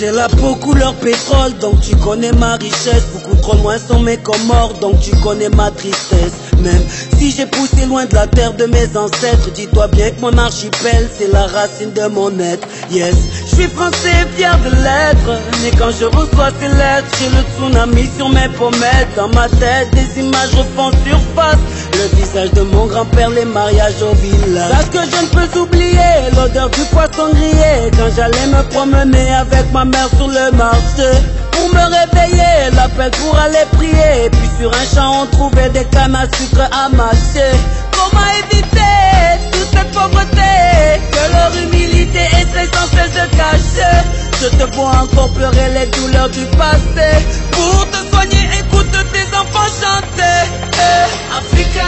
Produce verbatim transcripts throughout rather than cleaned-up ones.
J'ai la peau couleur pétrole, donc tu connais ma richesse. Beaucoup trop loin sont mes Comores, donc tu connais ma tristesse. Même si j'ai poussé loin de la terre de mes ancêtres, dis-toi bien que mon archipel c'est la racine de mon être. Yes, je suis français fier de l'être, mais quand je reçois ces lettres, j'ai le tsunami sur mes pommettes. Dans ma tête, des images refont surface, le visage de mon grand-père, les mariages au village. Sache que je ne peux oublier l'odeur du poisson grillé quand j'allais me promener avec ma mère sur le marché. Pour me réveiller, l'appel pour aller prier. Puis sur un champ on trouvait des cannes à sucre à mâcher. Comment éviter toute cette pauvreté que leur humilité essaie sans cesse de cacher? Je te vois encore pleurer les douleurs du passé. Pour te soigner, écoute tes enfants chanter. Eh, Africa,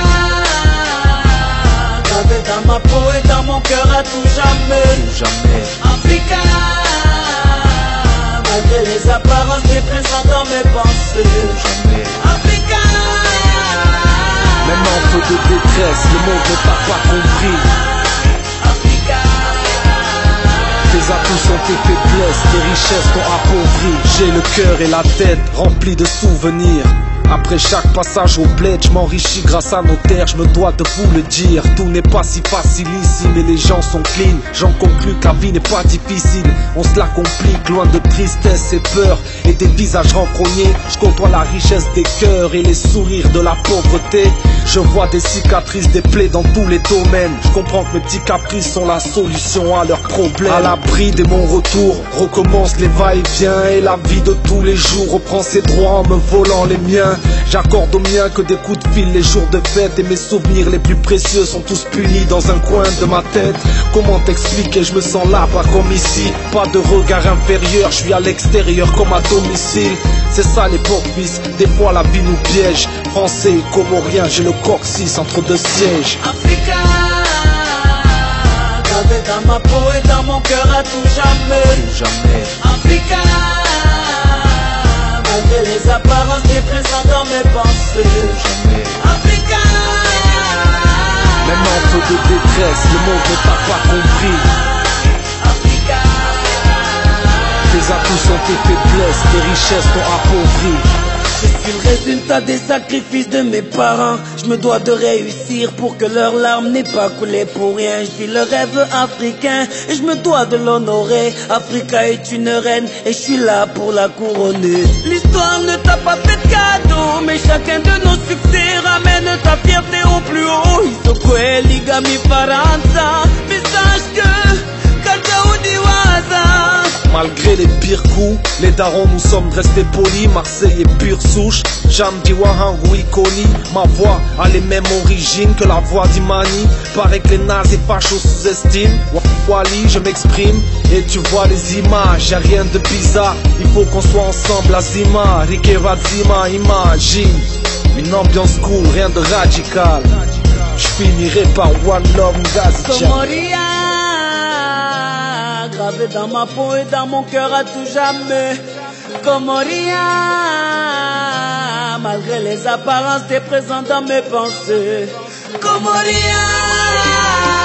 gravé dans ma peau et dans mon cœur à tout jamais. Jamais. Africa, malgré les apparences, t'es présent dans mes pensées. Jamais. Africa, même en peu de détresse, le monde ne t'a pas compris. Africa, Tes atouts sont tes faiblesses, tes richesses t'ont appauvri. J'ai le cœur et la tête remplis de souvenirs. Après chaque passage au bled, je m'enrichis grâce à nos terres, je me dois de vous le dire. Tout n'est pas si facile ici, mais les gens sont clean. J'en conclus que la vie n'est pas difficile, on se la complique, loin de tristesse et peur et des visages renfrognés. Je côtoie la richesse des cœurs et les sourires de la pauvreté. Je vois des cicatrices, des plaies dans tous les domaines. Je comprends que mes petits caprices sont la solution à leurs problèmes. À l'abri de mon retour, recommence les va-et-vient et la vie de tous les jours reprend ses droits en me volant les miens. J'accorde aux miens que des coups de fil les jours de fête, et mes souvenirs les plus précieux sont tous punis dans un coin de ma tête. Comment t'expliquer, je me sens là, pas comme ici. Pas de regard inférieur, je suis à l'extérieur comme à domicile. C'est ça l'époque fils, des fois la vie nous piège. Français et comorien, j'ai le coccyx entre deux sièges. Africa, gravé dans ma peau et dans mon cœur à tout jamais. Jamais. Africa, malgré les apparences, t'es présent dans mes pensées. Jamais. Africa, même en peu de détresse, le monde ne t'a pas compris. Africa, Tes atouts sont tes faiblesses, tes richesses t'ont appauvri. je suis le résultat des sacrifices de mes parents. Je me dois de réussir pour que leurs larmes n'aient pas coulé pour rien. Je vis le rêve africain et je me dois de l'honorer. Africa est une reine et je suis là pour la couronner. L'histoire ne t'a pas fait de cadeau, mais chacun de nos succès ramène ta fierté au plus haut. Isoko et Ligami Faranza, mais sache que Kajaoudi Waza. Malgré les pires coups, les darons nous sommes restés polis. Marseille est pure souche, Jamdi Wahangui Koli. Ma voix a les mêmes origines que la voix d'Imani. Paraît que les nazis fachos sous-estiment. Wali, je m'exprime et tu vois les images. Y'a rien de bizarre, il faut qu'on soit ensemble. Azima, Rikeva Zima, imagine une ambiance cool, rien de radical. Je finirai par One Love Ngazi. Comoria, gravé dans ma peau et dans mon cœur à tout jamais. Comoria, malgré les apparences, t'es présent dans mes pensées. Comoria.